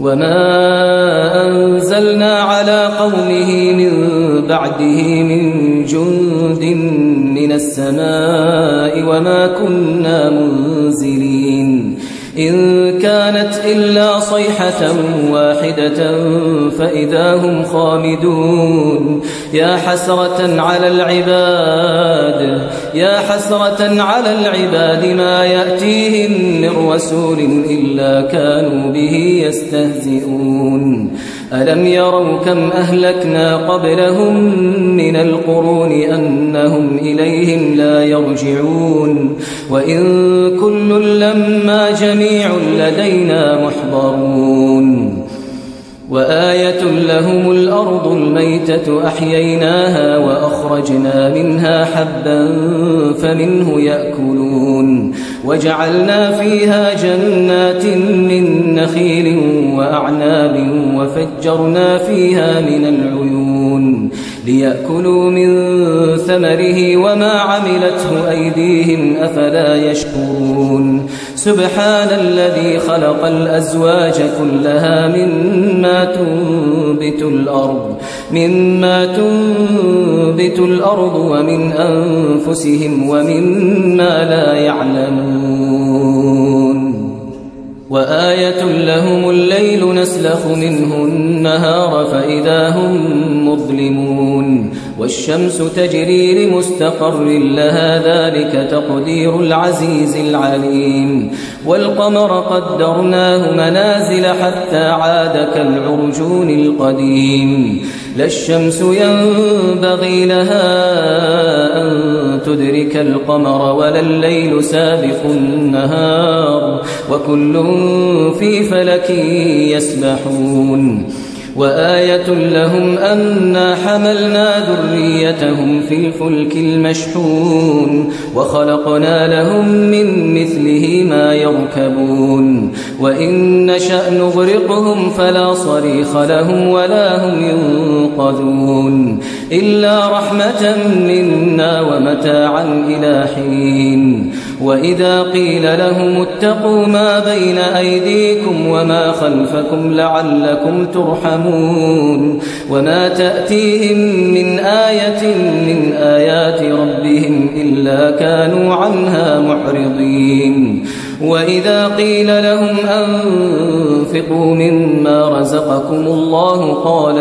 وما أنزلنا على قومه من بعده من جند من السماء وما كنا منزلين إن كانت إلا صيحة واحدة فإذا هم خامدون يا حسرة على العباد ما يأتيهم من رسول إلا كانوا به يستهزئون ألم يروا كم أهلكنا قبلهم من القرون أنهم إليهم لا يرجعون وإن كل لما جميع لدينا محضرون وآية لهم الأرض الميتة أحييناها وأخرجنا منها حبا فمنه يأكلون وجعلنا فيها جنات من نخيل وأعناب وفجرنا فيها من العيون ليأكلوا من ثمره وما عملته أيديهم أفلا يشكرون سبحان الذي خلق الأزواج كلها مما تنبت الأرض ومن أنفسهم ومما لا يعلمون وآية لهم الليل نسلخ منه النهار فإذا هم مظلمون والشمس تجري لمستقر لها ذلك تقدير العزيز العليم والقمر قدرناه منازل حتى عاد كالعرجون القديم لا الشمس ينبغي لها أن تدرك القمر ولا الليل سابق النهار وكل في فلك يسبحون وآية لهم أنا حملنا ذريتهم في الفلك المشحون وخلقنا لهم من مثله ما يركبون وإن نشأ نغرقهم فلا صريخ لهم ولا هم ينقذون إلا رحمة منا ومتاعا إلى حين وإذا قيل لهم اتقوا ما بين أيديكم وما خلفكم لعلكم ترحمون وما تأتيهم من آية من آيات ربهم إلا كانوا عنها معرضين وإذا قيل لهم أنفقوا مما رزقكم الله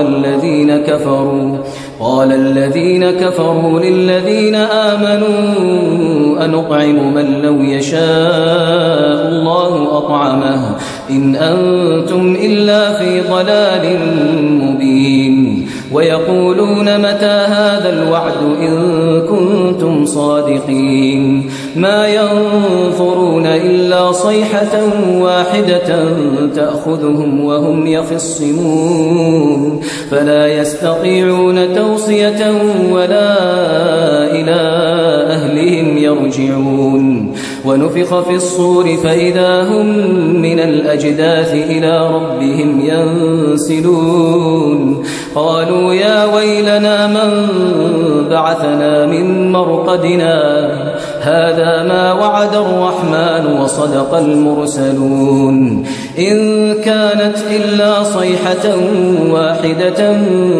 قال الذين كفروا للذين آمنوا أنطعم من لو يشاء الله أطعمه إن أنتم إلا في ضلال مبين ويقولون متى هذا الوعد إن كنتم صادقين ما ينظرون إلا صيحة واحدة تأخذهم وهم يخصمون فلا يستطيعون توصية ولا إلى أهلهم يرجعون ونفخ في الصور فإذا هم من الأجداث إلى ربهم ينسلون قالوا يا ويلنا من بعثنا من مرقدنا هذا ما وعد الرحمن وصدق المرسلون إن كانت إلا صيحة واحدة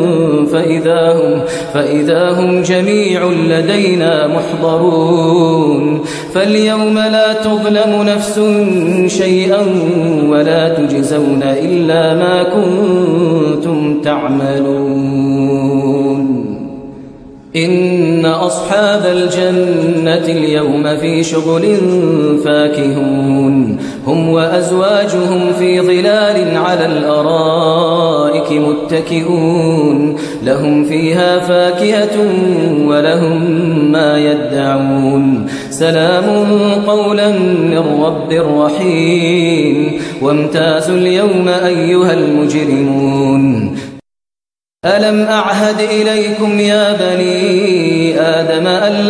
فإذا هم جميع لدينا محضرون فاليوم لا تظلم نفس شيئا ولا تجزون إلا ما كنتم تعملون إن أصحاب الجنة اليوم في شغل فاكهون هم وأزواجهم في ظلال على الأرائك متكئون لهم فيها فاكهة ولهم ما يدعون سلام قولا من رب رحيم وامتازوا اليوم أيها المجرمون ألم أعهد إليكم يا بني آدم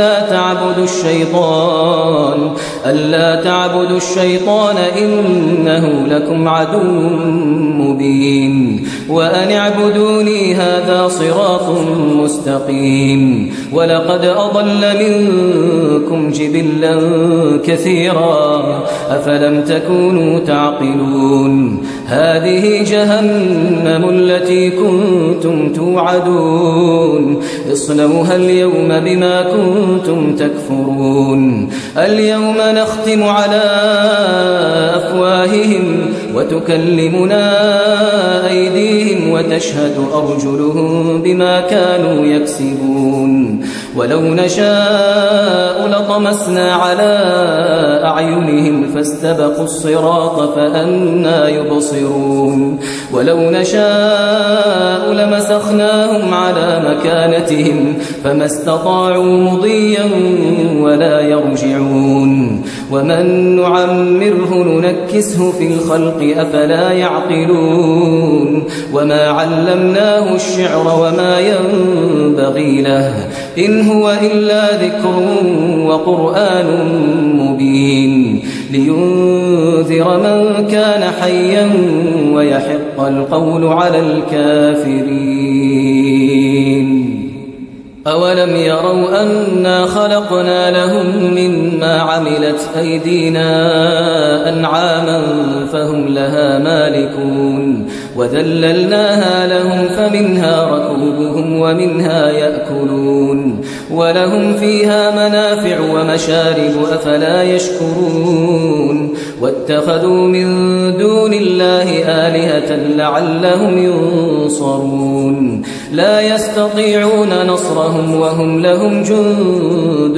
ألا تعبدوا الشيطان إنه لكم عدو مبين وأن اعبدوني هذا صراط مستقيم ولقد أضل منكم جبلا كثيرا أفلم تكونوا تعقلون هذه جهنم التي كنتم توعدون اصلوها اليوم بما كنتم تكفرون اليوم نختم على أفواههم وتكلمنا أيديهم وتشهد أرجلهم بما كانوا يكسبون ولو نشاء لطمسنا على أعينهم فاستبقوا الصراط فأنى يبصرون ولو نشاء لمسخناهم على مكانتهم فما استطاعوا مضيا ولا يرجعون ومن نعمره ننكسه في الخلق أفلا يعقلون وما علمناه الشعر وما ينبغي له إن هو إلا ذكر وقرآن مبين لينذر من كان حيا ويحق القول على الكافرين أولم يروا أنا خلقنا لهم مما عملت أيدينا أنعاما فهم لها مالكون وذللناها لهم فمنها ركوبهم ومنها يأكلون ولهم فيها منافع ومشارب أفلا يشكرون واتخذوا من دون الله آلهة لعلهم ينصرون لا يستطيعون نصرهم وهم لهم جند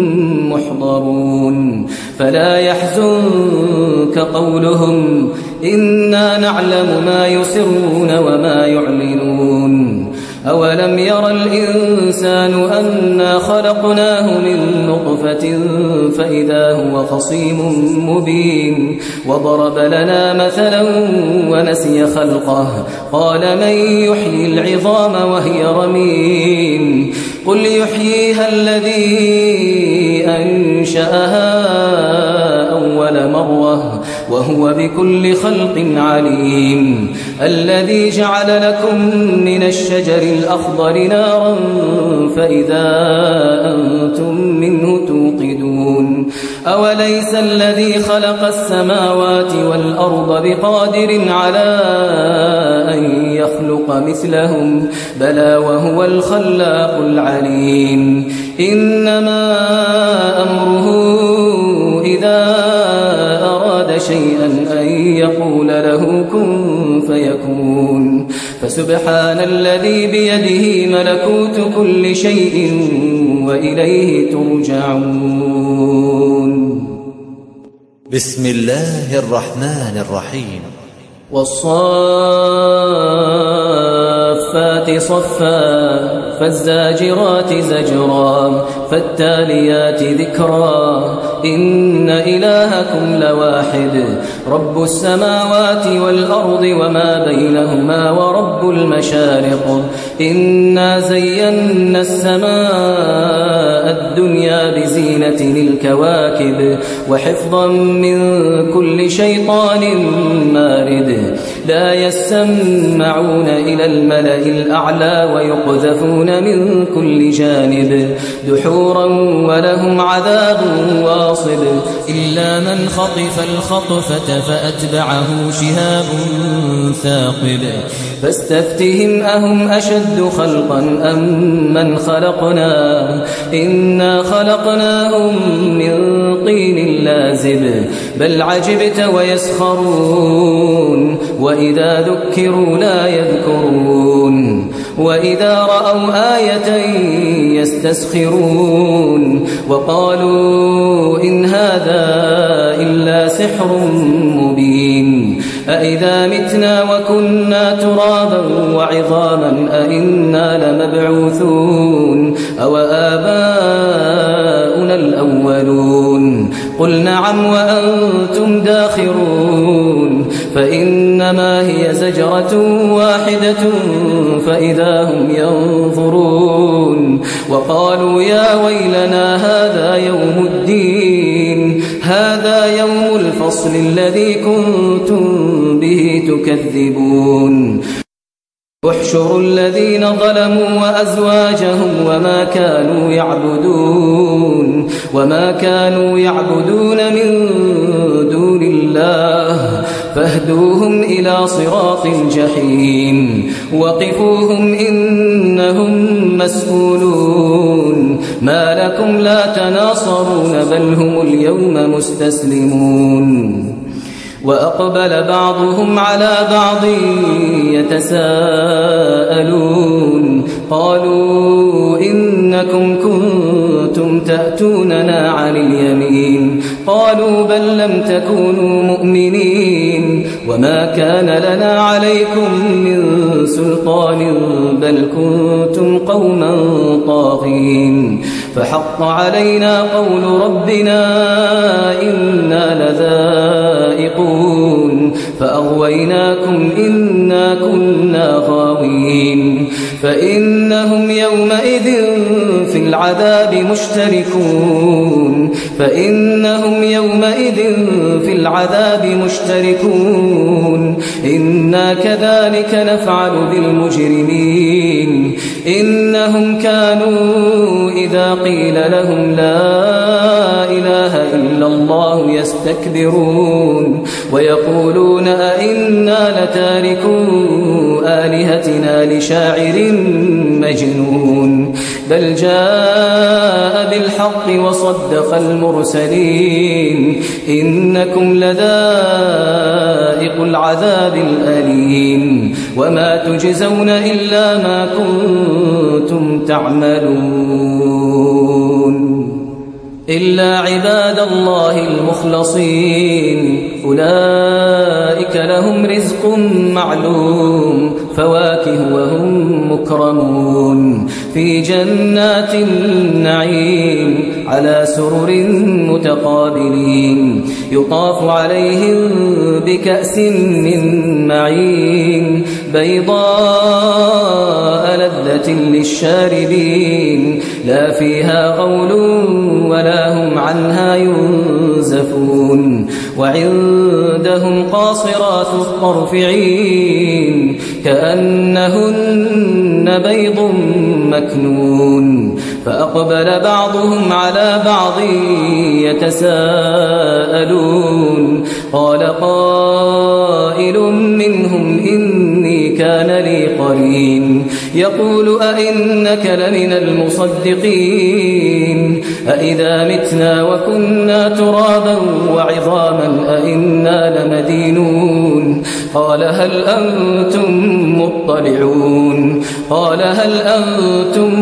محضرون فلا يحزنك قولهم إنا نعلم ما يسرون وما يعلنون أولم ير الإنسان أنا خلقناه من نطفة فإذا هو خصيم مبين وضرب لنا مثلا ونسي خلقه قال من يحيي العظام وهي رميم قل يحييها الذي أنشأها أول مرة وهو بكل خلق عليم الذي جعل لكم من الشجر الأخضر نارا فإذا أنتم منه توقدون أوليس الذي خلق السماوات والأرض بقادر على أن يخلق مثلهم بلى وهو الخلاق العليم إنما أمره إذا أراد شيئا أن يقول له كن فيكون فسبحان الذي بيده ملكوت كل شيء وإليه ترجعون بسم الله الرحمن الرحيم والصافات صفا فالزاجرات زجرا فالتاليات ذكرا إن إلهكم لواحد رب السماوات والأرض وما بينهما ورب المشارق إنا زينا السماء الدنيا بزينة الكواكب وحفظا من كل شيطان مارد لا يسمعون إلى الملأ الأعلى ويقذفون من كل جانب دحورا ولهم عذاب واصب إلا من خطف الخطفة فأتبعه شهاب ثاقب فاستفتهم أهم أشد خلقا أم من خلقنا إنا خلقناهم من طين لازب بل عجبت ويسخرون وإذا ذكروا لا يذكرون وإذا رأوا آية يستسخرون وقالوا إن هذا إلا سحر مبين أإذا متنا وكنا ترابا وعظاما أإنا لمبعوثون أو آباؤنا الأولون قل نعم وأنتم داخرون فإنما هي زجرة واحدة فإذا هم ينظرون وقالوا يا ويلنا هذا يوم الدين هذا يوم الفصل الذي كنتم به تكذبون احشروا الذين ظلموا وأزواجهم وما كانوا يعبدون من دون الله فاهدوهم إلى صراط الجحيم وقفوهم إنهم مسؤولون ما لكم لا تناصرون بل هم اليوم مستسلمون وأقبل بعضهم على بعض يتساءلون قالوا إنكم كنتم تأتوننا عن اليمين قالوا بل لم تكونوا مؤمنين وما كان لنا عليكم من سلطان بل كنتم قوما طاغين فحق علينا قول ربنا إنا لذائقون فأغويناكم إنا كنا غاوين فإنهم يومئذ في العذاب مشتركون إنا كذلك نفعل بالمجرمين إنهم كانوا إذا قيل لهم لا إله إلا الله يستكبرون ويقولون أئنا لتاركو آلهتنا لشاعر مجنون بل جاء بالحق وصدق المرسلين إنكم لذائق العذاب الأليم وما تجزون إلا ما كنتم تعملون إلا عباد الله المخلصين أولئك لهم رزق معلوم فواكه وهم مكرمون في جنات النعيم على سرر متقابلين يطاف عليهم بكأس من معين بيضاء لذة للشاربين لا فيها غول ولا هم عنها ينزفون وعندهم قاصرات الطرف عين كأنهن بيض مكنون فأقبل بعضهم على بعض يتساءلون قال قائل منهم إني كان لي قرين يقول أئنك لمن المصدقين أئذا متنا وكنا ترابا وعظاما أئنا لمدينون قال هل أنتم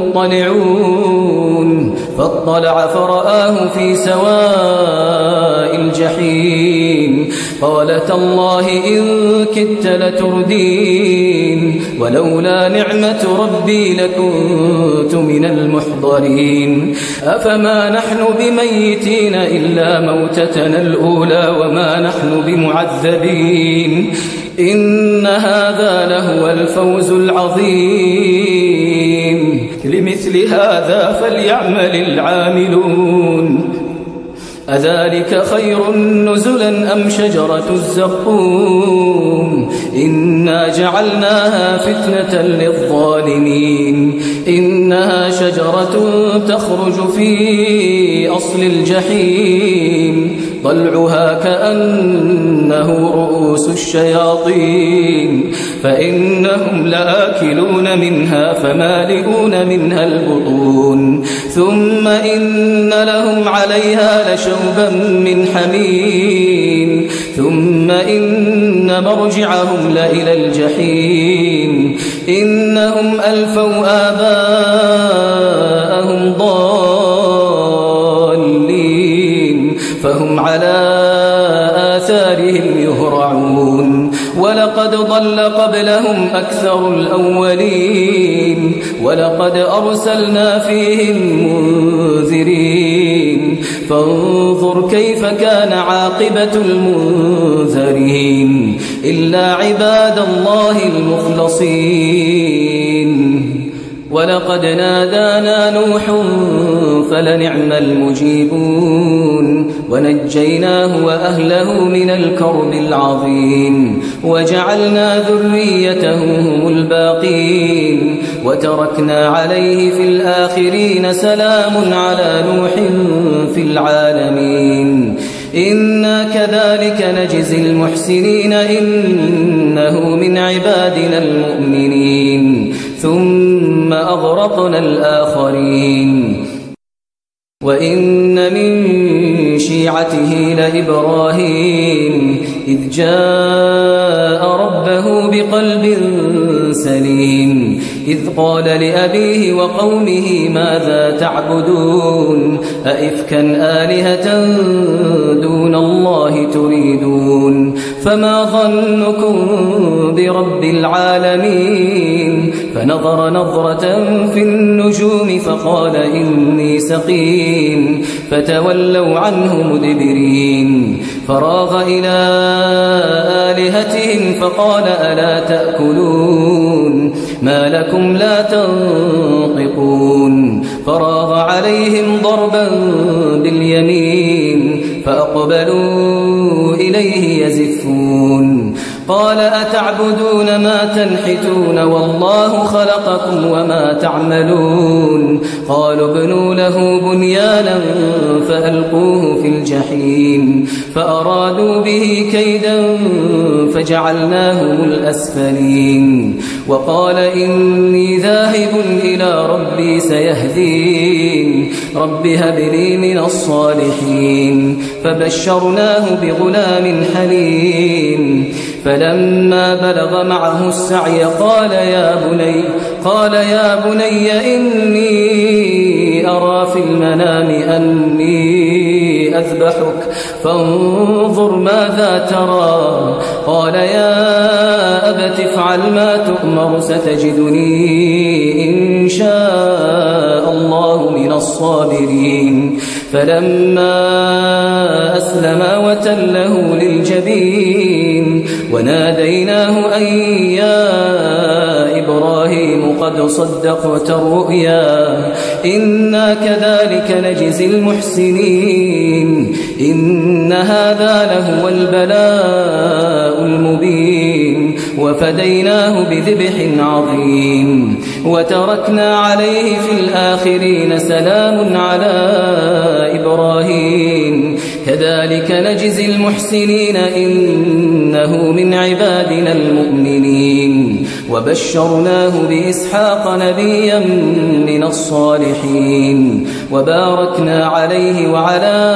مطلعون فاطلع فرآه في سواء الجحيم قال تالله إن كدت لتردين ولولا نعمة ربي لكنت من المحضرين أفما نحن بميتين إلا موتتنا الأولى وما نحن بمعذبين إن هذا لهو الفوز العظيم لمثل هذا فليعمل العاملون أذلك خير نزلا أم شجرة الزقوم إنا جعلناها فتنة للظالمين إنها شجرة تخرج في أصل الجحيم طلعها كأنه رؤوس الشياطين فإنهم لآكلون منها فمالئون منها البطون ثم إن لهم عليها لشوبا من حميم ثم إن مرجعهم لإلى الجحيم إنهم ألفوا آباءهم ضالين فهم على آثارهم يهرعون ولقد ضل قبلهم أكثر الأولين ولقد أرسلنا فيهم منذرين فانظر كيف كان عاقبة المنذرين إلا عباد الله المخلصين ولقد نادانا نوح فلنعم المجيبون ونجيناه وأهله من الكرب العظيم وجعلنا ذريته هم الباقين وتركنا عليه في الآخرين سلام على نوح في العالمين إنا كذلك نجزي المحسنين إنه من عبادنا المؤمنين ثم أغرقنا الآخرين وإن من شيعته لإبراهيم إذ جاء ربه بقلب سليم إذ قال لأبيه وقومه ماذا تعبدون أئفكا آلهة دون الله تريدون فما ظنكم برب العالمين فنظر نظرة في النجوم فقال إني سقيم فتولوا عنه مدبرين فراغ إلى آلهتهم فقال ألا تأكلون ما لكم لا تنطقون فراغ عليهم ضربا باليمين فأقبلوا إليه يزفون قال أتعبدون ما تنحتون والله خلقكم وما تعملون قالوا ابنوا له بنيانا فألقوه في الجحيم فأرادوا به كيدا فجعلناهم الأسفلين وقال إني ذاهب إلى ربي سيهدين رب هب لي من الصالحين فبشرناه بغلام حليم فلما بلغ معه السعي قال يا بني إني أرى في المنام أني أذبحك فانظر ماذا ترى قال يا أبت افعل ما تؤمر ستجدني إن شاء الله من الصابرين فلما أسلما وتله للجبين وناديناه أن يا إبراهيم قد صدقت الرؤيا إنا كذلك نجزي المحسنين إن هذا لهو البلاء المبين وفديناه بذبح عظيم وتركنا عليه في الآخرين سلام على إبراهيم كذلك نجزي المحسنين إنه من عبادنا المؤمنين وبشرناه بإسحاق نبيا من الصالحين وباركنا عليه وعلى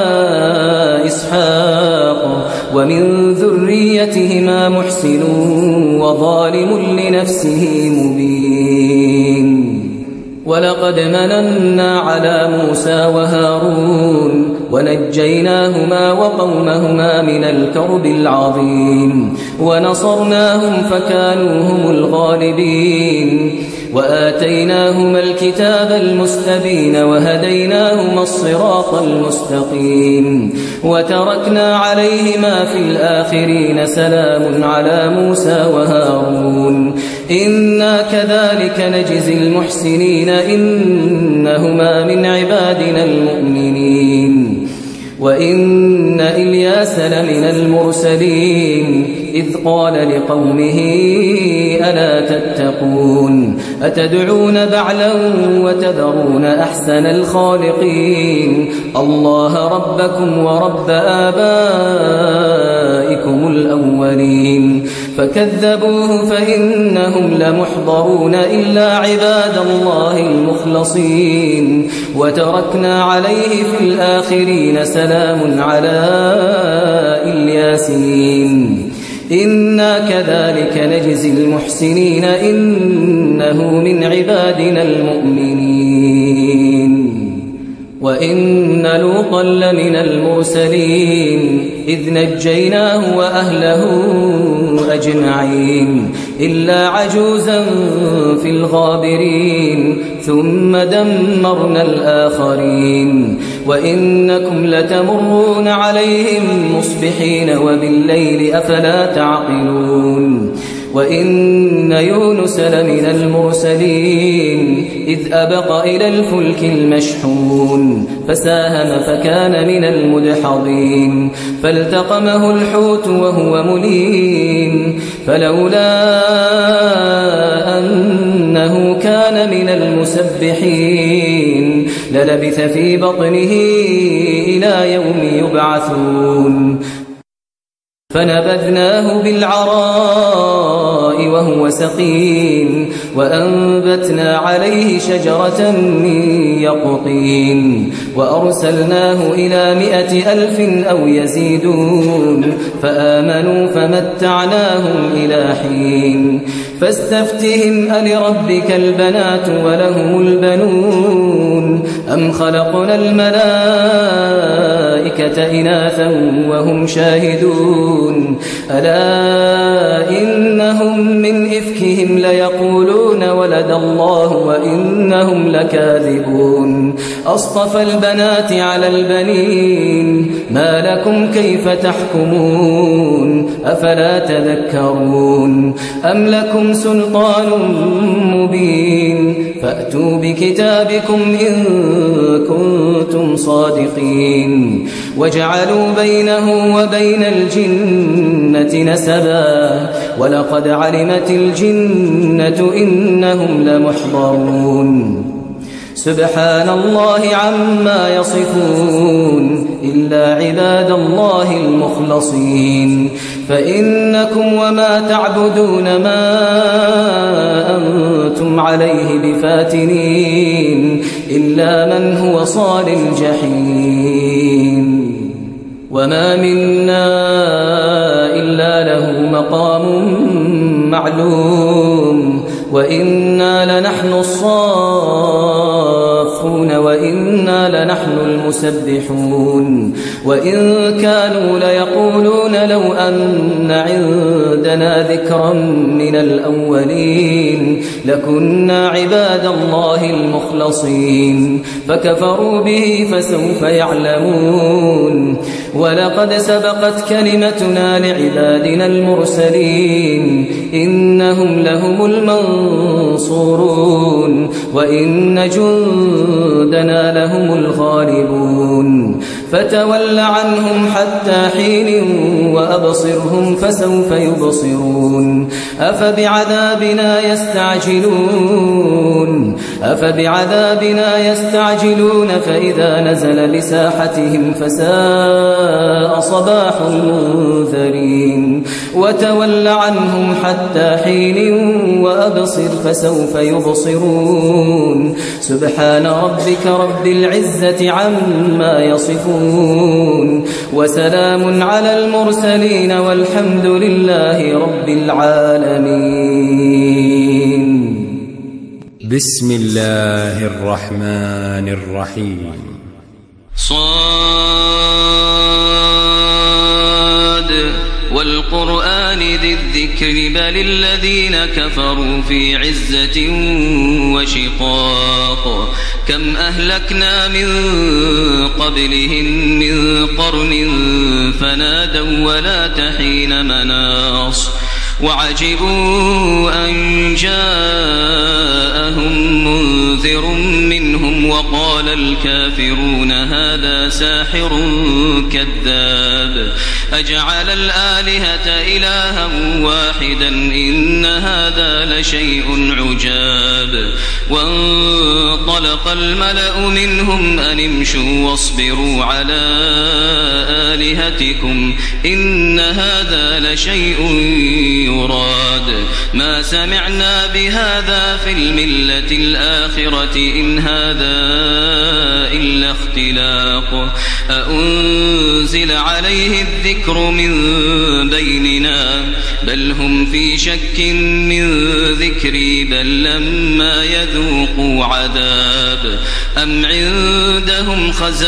إسحاق ومن ذريتهما محسن وظالم لنفسه مبين ولقد مننا على موسى وهارون ونجيناهما وقومهما من الكرب العظيم ونصرناهم فكانوا هم الغالبين وآتيناهما الكتاب المستبين وهديناهما الصراط المستقيم وتركنا عليهما في الآخرين سلام على موسى وهارون إنا كذلك نجزي المحسنين إنهما من عبادنا المؤمنين وإن إلياس لمن المرسلين إذ قال لقومه ألا تتقون أتدعون بعلا وتذرون أحسن الخالقين الله ربكم ورب آبائكم الأولين فكذبوه فإنهم لمحضرون إلا عباد الله المخلصين وتركنا عليه في الآخرين سلام على الياسين إنا كذلك نجزي المحسنين إنه من عبادنا المؤمنين وإن لوطا لمن المرسلين إذ نجيناه وأهله أجمعين إلا عجوزا في الغابرين ثم دمرنا الآخرين وإنكم لتمرون عليهم مصبحين وبالليل أفلا تعقلون وإن يونس لمن المرسلين إذ أبق إلى الفلك المشحون فساهم فكان من المدحضين فالتقمه الحوت وهو مليم فلولا أنه كان من المسبحين للبث في بطنه إلى يوم يبعثون فنبذناه بالعراء وهو سقيم وأنبتنا عليه شجرة من يقطين وأرسلناه إلى 100,000 أو يزيدون فآمنوا فمتعناهم إلى حين فاستفتهم ألربك البنات ولهم البنون أم خلقنا الملائكة إناثا وهم شاهدون ألا إنهم من إفكهم ليقولون ولد الله وإنهم لكاذبون أصطفى البنات على البنين ما لكم كيف تحكمون أفلا تذكرون أم لكم سلطان مبين فأتوا بكتابكم إن كنتم صادقين وجعلوا بينه وبين الجنة نسبا ولقد علمت الجنة إنهم لمحضرون سبحان الله عما يصفون إلا عباد الله المخلصين فإنكم وما تعبدون ما أنتم عليه بفاتنين إلا من هو صال الجحيم وما منا إلا له مقام معلوم وإنا لنحن الصافون وإنا لنحن المسبحون وإن كانوا ليقولون لو أن عندنا ذكرا من الأولين لكنا عباد الله المخلصين فكفروا به فسوف يعلمون ولقد سبقت كلمتنا لعبادنا المرسلين إنهم لهم المنصورون وإن جندنا لهم الغالبون فتول عنهم حتى حين وأبصرهم فسوف يبصرون أفبعذابنا يستعجلون فإذا نزل بساحتهم فساء صباح المنذرين وتول عنهم حتى حين وأبصر فسوف يبصرون سبحان ربك رب العزة عما يصفون وسلام على المرسلين والحمد لله رب العالمين. بسم الله الرحمن الرحيم. صاد والقرآن ذي الذكر بل الذين كفروا في عزة وشقاق كم أهلكنا من قبلهم من قرن فنادوا ولا تحين مناص وعجبوا أن جاءهم منذر منهم وقال الكافرون هذا ساحر كذاب أجعل الآلهة إلها واحدا إن هذا لشيء عجاب وانطلق الملأ منهم أن امشوا واصبروا على آلهتكم إن هذا لشيء يراد ما سمعنا بهذا في الملة الآخرة إن هذا إلا اختلاق أأنزل عليه الذكر من بيننا بل هم في شك من ذكري بل لما يذوقوا عذاب أم عندهم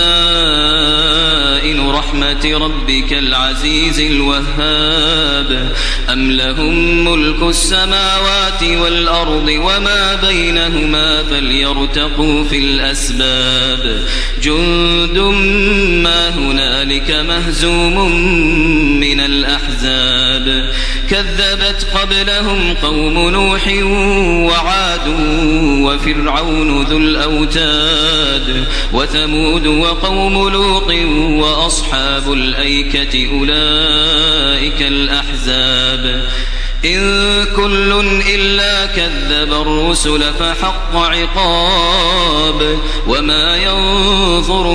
خزائن رحمة ربك العزيز الوهاب أم لهم ملك السماوات والأرض وما بينهما فليرتقوا في الأسباب جند ما هنالك مهزوم من الأحزاب كذبت قبلهم قوم نوح وعاد وفرعون ذو الأوتاد وثمود وقوم لوط وأصحاب الأيكة أولئك الأحزاب إن كل إلا كذب الرسل فحق عقاب وما ينظر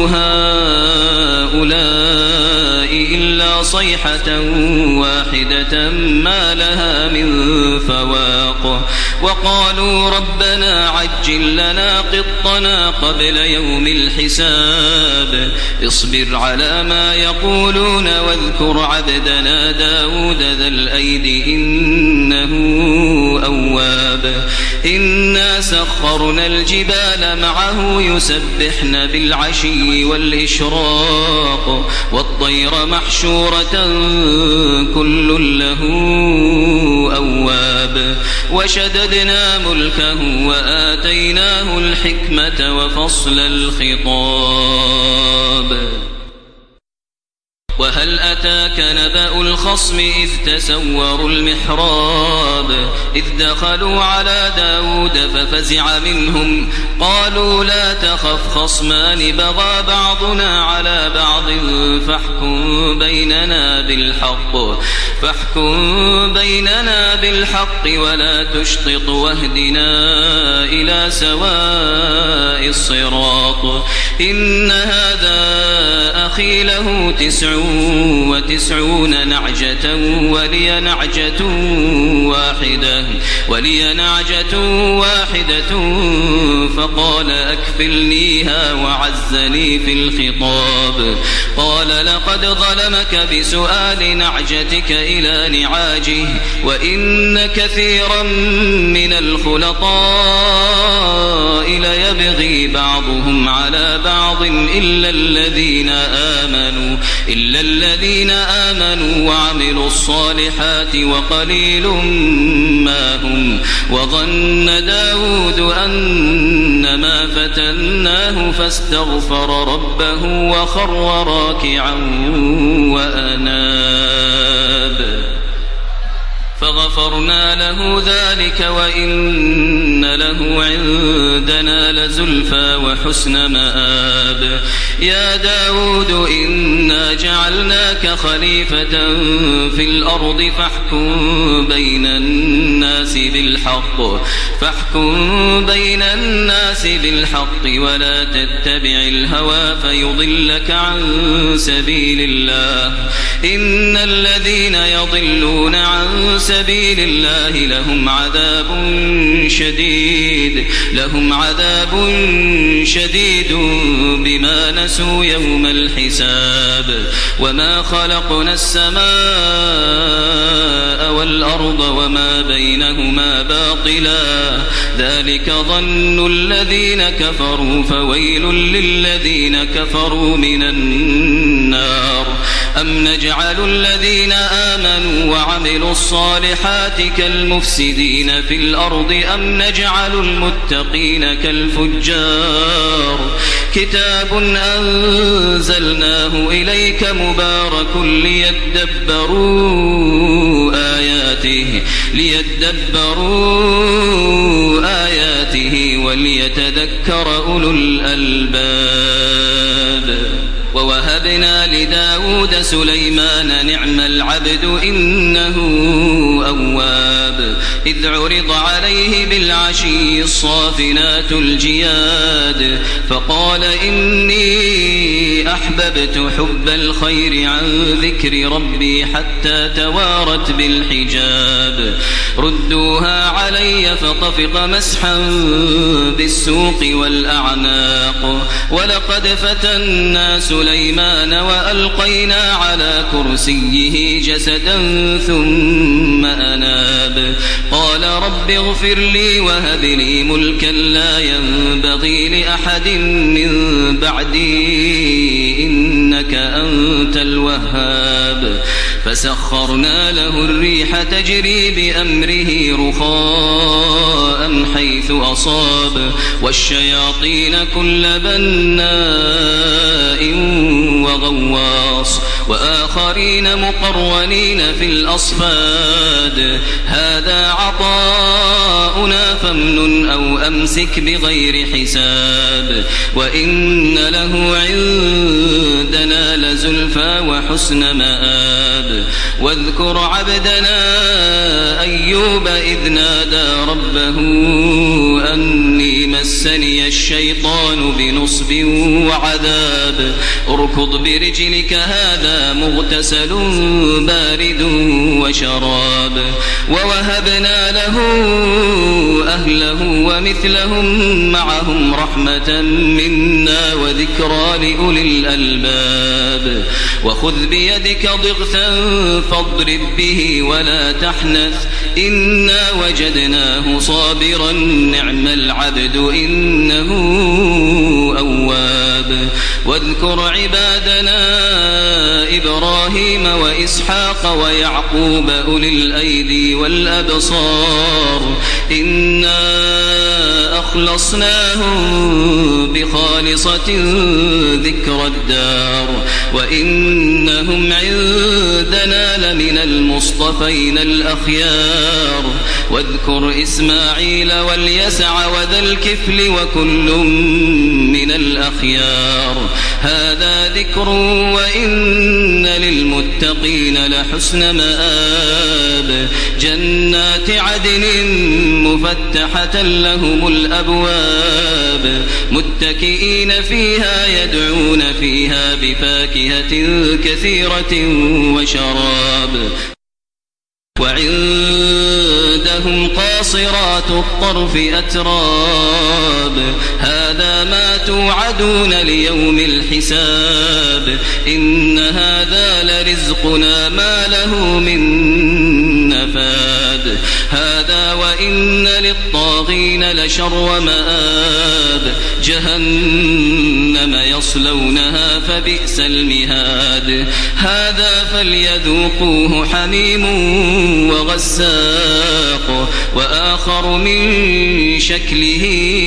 هؤلاء إلا صيحة واحدة ما لها من فواق وقالوا ربنا عجل لنا قطنا قبل يوم الحساب اصبر على ما يقولون واذكر عبدنا داود ذا الأيد إنه أواب إنا سخرنا الجبال معه يسبحن بالعشي والإشراق والطير محشورة كل له أواب وشددنا ملكه وآتيناه الحكمة وفصل الخطاب وهل أتاك نبأ الخصم إذ تسوروا المحراب إذ دخلوا على داود ففزع منهم قالوا لا تخف خصمان بغى بعضنا على بعض فاحكم بيننا بالحق ولا تشطط واهدنا إلى سواء الصراط إن هذا أخي له 99 نعجة ولي نعجة واحدة فقال أكفلنيها وعزني في الخطاب قال لقد ظلمك بسؤال نعجتك إلى نعاجه وإن كثيرا من الخلطاء ليبغي بعضهم على بعض إلا الذين آمنوا وعملوا الصالحات وقليل ما هم وظن داود أنما فتناه فاستغفر ربه وخر راكعا وأناب فغفرنا له ذلك وإن له عندنا لزلفى وحسن مآب يا داود إنا جعلناك خليفة في الأرض فاحكم بين الناس بالحق ولا تتبع الهوى فيضلك عن سبيل الله إن الذين يضلون عن سبيل الله لهم عذاب شديد بما نسوا يوم الحساب وما خلقنا السماء والأرض وما بينهما باطلا ذلك ظن الذين كفروا فويل للذين كفروا من النار أم نجعل الذين آمنوا وعملوا الصالحات كالمفسدين في الأرض أم نجعل المتقين كالفجار كتاب أنزلناه إليك مبارك ليدبروا آياته وليتذكر أولو الألباب ووهبنا لداود سليمان نعم العبد إنه أواب إذ عرض عليه بالعشي الصافنات الجياد فقال إني أحببت حب الخير عن ذكر ربي حتى توارت بالحجاب ردوها علي فطفق مسحا بالسوق والأعناق ولقد فتنا سليمان وألقينا على كرسيه جسدا ثم أناب قال رب اغفر لي وهب لي ملكا لا ينبغي لأحد من بعدي إنك أنت الوهاب فسخرنا له الريح تجري بأمره رخاء حيث أصاب والشياطين كل بناء وغواص وآخرين مقرنين في الأصفاد هذا عطاؤنا ربنا فامنن أو أمسك بغير حساب وإن له عندنا لزلفى وحسن مآب واذكر عبدنا أيوب إذ نادى ربه أني مسني الشيطان بنصب وعذاب اركض برجلك هذا مغتسل بارد وشراب ووهبنا له أهله ومثلهم معهم رحمة منا وذكرى لأولي الألباب وخذ بيدك ضغثا فاضرب به ولا تحنث إنا وجدناه صابرا نعم العبد إنه أواب واذكر عبادنا إبراهيم وإسحاق ويعقوب أولي الأيدي والأبصار إنا أخلصناهم بخالصة ذكر الدار وإنهم عندنا لمن المصطفين الأخيار واذكر إسماعيل واليسع وذا الكفل وكل من الأخيار هذا ذكر وإن للمتقين لحسن مآب جنات عدن مفتحة لهم الأبواب متكئين فيها يدعون فيها بفاكهة كثيرة وشراب وعندهم قاصرات الطرف أتراب هذا ما توعدون ليوم الحساب إن هذا لرزقنا ما له من نفاد هذا وإن للطاغين لشر مآب جهنم يصلونها فبئس المهاد هذا فليذوقوه حميم وغساق وآخر من شكله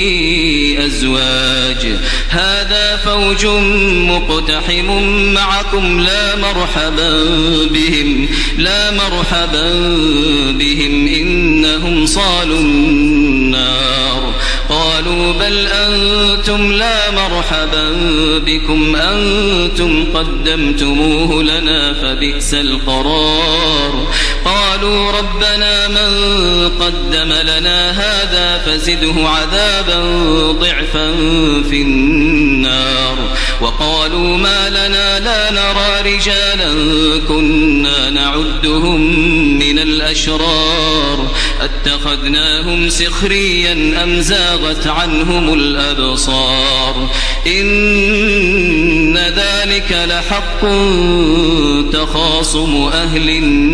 أزواج هذا فوج مقتحم معكم لا مرحبا بهم إنهم صالوا النار قالوا بل أنتم لا مرحبا بكم أنتم قدمتموه لنا فبئس القرار قالوا ربنا من قدم لنا هذا فزده عذابا ضعفا في النار وقالوا ما لنا لا نرى رجالا كنا نعدهم من الأشرار اتخذناهم سخريا أم زاغت عنهم الأبصار إن ذلك لحق تخاصم أهل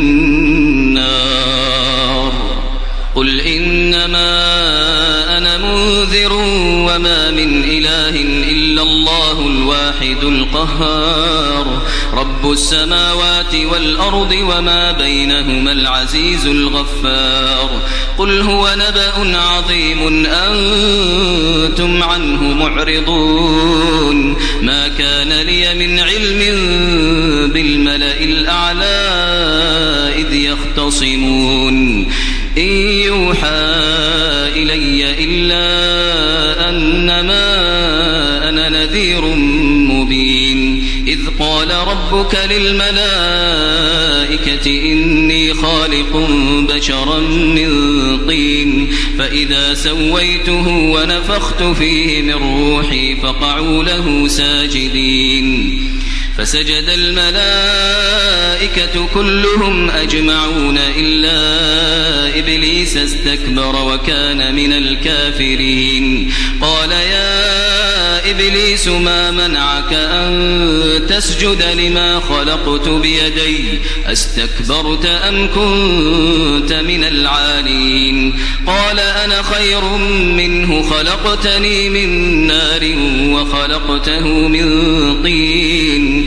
النار قل إنما أنا منذر وما من إله إلا الله الواحد القهار رب السماوات والأرض وما بينهما العزيز الغفار قل هو نبأ عظيم أنتم عنه معرضون ما كان لي من علم بالملأ الأعلى إذ يختصمون إن يوحى إلي إلا أنما أنا نذير مبين إذ قال ربك للملائكة إني خالق بشرا من طين فإذا سويته ونفخت فيه من روحي فقعوا له ساجدين فسجد الملائكة كلهم أجمعون إلا إبليس استكبر وكان من الكافرين قال يا إبليس ما منعك أن تسجد لما خلقت بيدي أستكبرت أم كنت من العالين قال أنا خير منه خلقتني من نار وخلقته من طين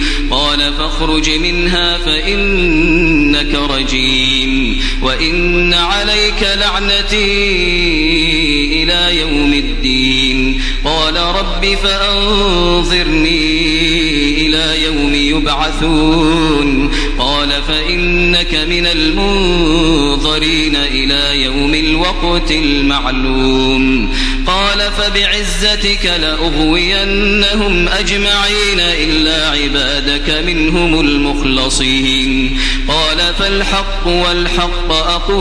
قال فاخرج منها فإنك رجيم وإن عليك لعنتي إلى يوم الدين قال رب فأنظرني إلى يوم يبعثون قال فإنك من المنظرين إلى يوم الوقت المعلوم قال فبعزتك لأغوينهم أجمعين إلا عبادك منهم المخلصين قال فالحق والحق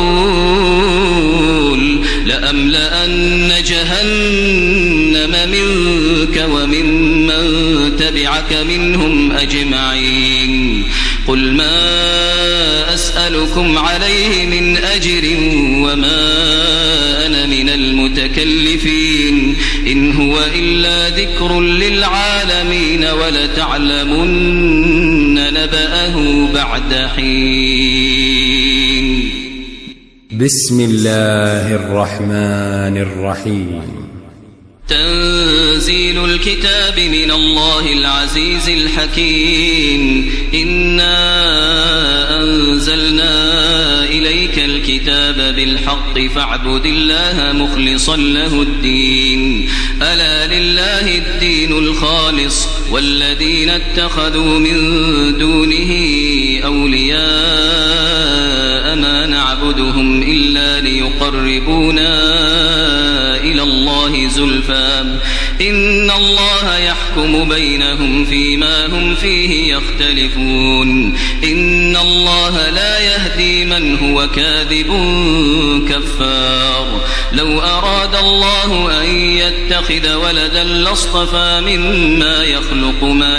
أقول لأملأن جهنم منك وممن تبعك منهم أجمعين قل ما أسألكم عليه من أجر وما أنا من المتكلفين إن هو إلا ذكر للعالمين ولتعلمن نبأه بعد حين. بسم الله الرحمن الرحيم. تنزيل الكتاب من الله العزيز الحكيم إنا أنزلنا إليك الكتاب بالحق فاعبد الله مخلصا له الدين ألا لله الدين الخالص والذين اتخذوا من دونه أولياء ما نعبدهم إلا ليقربونا إلى الله زلفى إن الله يحكم بينهم فيما هم فيه يختلفون إن الله لا يهدي من هو كاذب كفار لو أراد الله أن يتخذ ولدا لاصطفى مما يخلق ما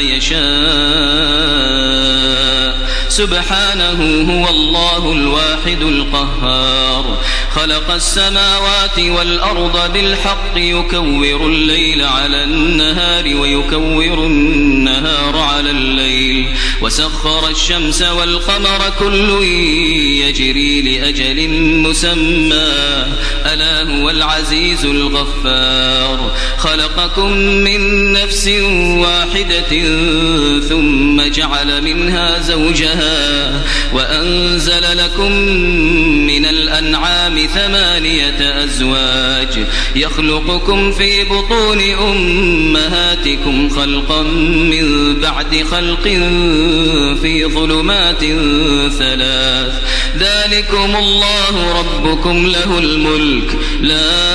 يشاء سبحانه هو الله الواحد القهار خلق السماوات والأرض بالحق يكور الليل على النهار ويكور النهار على الليل وسخر الشمس والقمر كل يجري لأجل مسمى ألا هو العزيز الغفار خلقكم من نفس واحدة ثم جعل منها زوجها وأنزل لكم من الأنعام 8 أزواج يخلقكم في بطون أمهاتكم خلقا من بعد خلق في ظلمات 3 ذلكم الله ربكم له الملك لا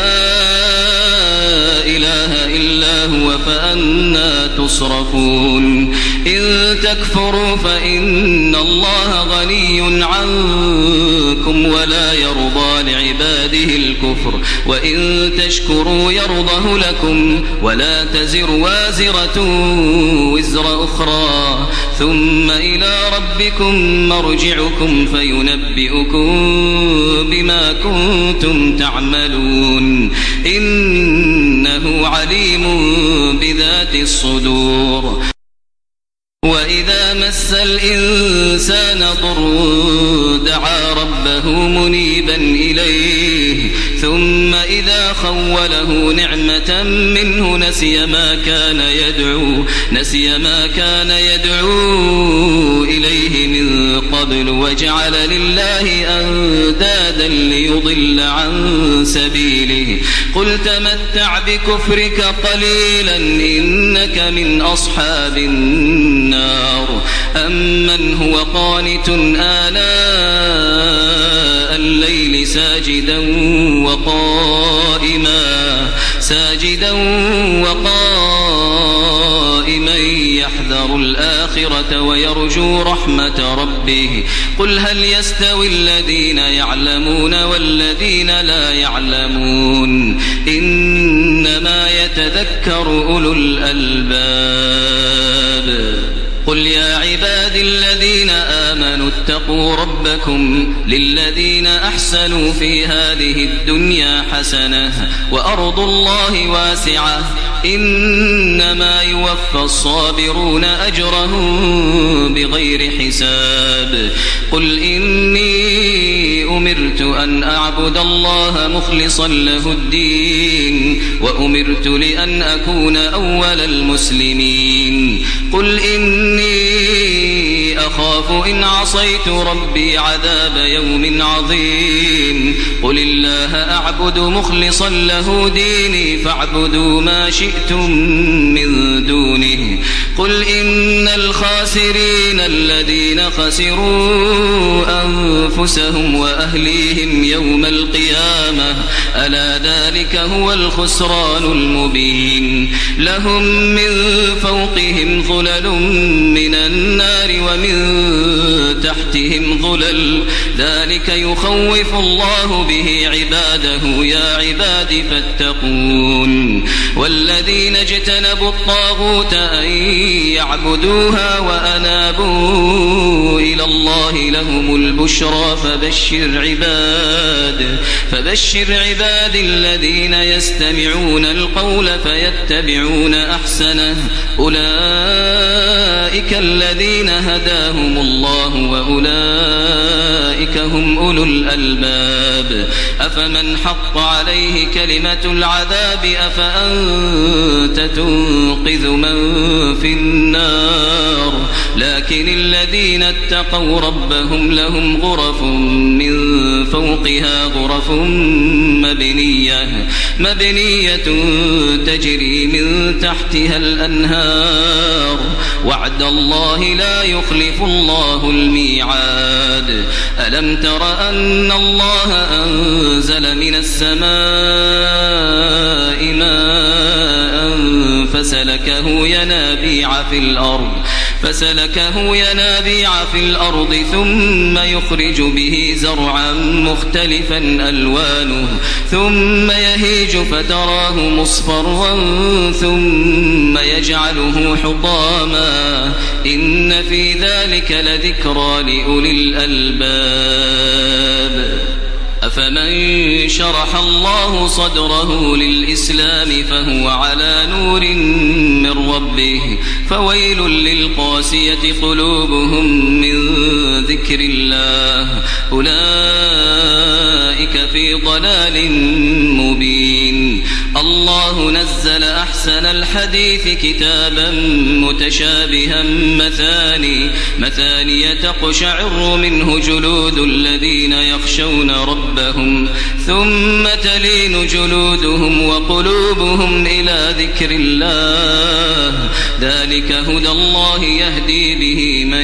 إله إلا هو فأنى تصرفون إن تكفروا فإن الله غني عنكم ولا يرضى لعباده الكفر وإن تشكروا يرضه لكم ولا تزر وازرة وزر أخرى ثم إلى ربكم مرجعكم فينبئكم بما كنتم تعملون إنه عليم بذات الصدور وإذا مس الإنسان ضر دعا ربه منيبا إليه ثم إذا خوله نعمة منه نسي ما كان يدعو إليه من قبل وجعل لله أندادا ليضل عن سبيله قل تمتع بكفرك قليلا إنك من أصحاب النار أمن هو قانت آناء الليل ساجدا وقائما يحذر الآخرة ويرجو رحمة ربه قل هل يستوي الذين يعلمون والذين لا يعلمون إنما يتذكر أولو الألباب قل يا عباد الذين آمنوا اتقوا ربكم للذين أحسنوا في هذه الدنيا حسنة وأرض الله واسعة إنما يوفى الصابرون أجرهم بغير حساب قل إني أمرت أن أعبد الله مخلصا له الدين وأمرت لأن أكون أول المسلمين قل إني أخاف إن عصيت ربي عذاب يوم عظيم قل الله أعبد مخلصا له ديني فاعبدوا ما شئتم من دونه قل إن الخاسرين الذين خسروا أنفسهم وأهليهم يوم القيامة ألا ذلك هو الخسران المبين لهم من فوقهم ظلل من النار ومن تحتهم ظلل ذلك يخوف الله به عباده يا عباد فاتقون والذين اجتنبوا الطاغوت أن يعبدوها وأنابوا إلى الله لهم البشرى فبشر عباد الذين يستمعون القول فيتبعون أحسنه أولئك الذين هداهم الله وأولئك هم أولو الألباب أفمن حق عليه كلمة العذاب أفأنت تنقذ من في النار لكن الذين اتقوا ربهم لهم غرف من فوقها غرف مبنية تجري من تحتها الأنهار وعد الله لا يخلف الله الميعاد ألم تر أن الله أنزل من السماء ماء فسلكه ينابيع في الأرض ثم يخرج به زرعا مختلفا ألوانه ثم يهيج فتراه مصفرا ثم يجعله حطاما إن في ذلك لذكرى لأولي الألباب أفمن شرح الله صدره للإسلام فهو على نور من ربه فويل للقاسية قلوبهم من ذكر الله أولئك في ضلال مبين الله نزل أحسن الحديث كتابا متشابها مثاني تقشعر منه جلود الذين يخشون ربهم ثم تلين جلودهم وقلوبهم إلى ذكر الله ذلك هدى الله يهدي به من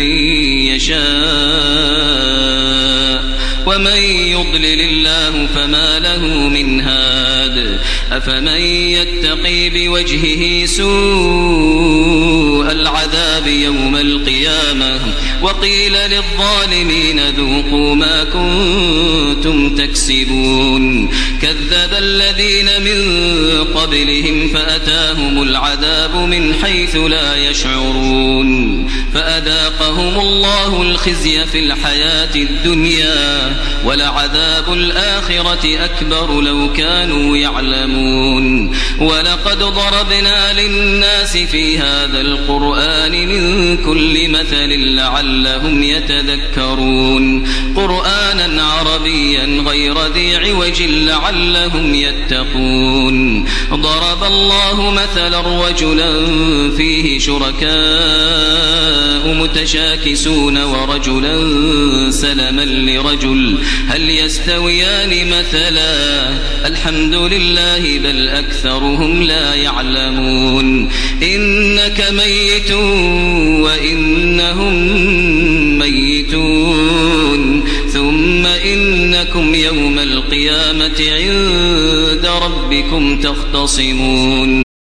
يشاء ومن يضلل الله فما له من هاد أفمن يتقي بوجهه سوء العذاب يوم القيامة وقيل للظالمين ذوقوا ما كنتم تكسبون كذب الذين من قبلهم فأتاهم العذاب من حيث لا يشعرون فأذاقهم الله الخزي في الحياة الدنيا ولعذاب الآخرة أكبر لو كانوا يعلمون ولقد ضربنا للناس في هذا القرآن من كل مثل لعلهم يتذكرون قرآنا عربيا غير ذي عوج لعلهم يتقون ضرب الله مثلا رجلا فيه شركاء متشاكسون ورجلا سلما لرجل هل يستويان مثلا الحمد لله بل أكثرهم لا يعلمون إنك ميت وإنهم ميتون ثم إنكم يوم القيامة عند ربكم تختصمون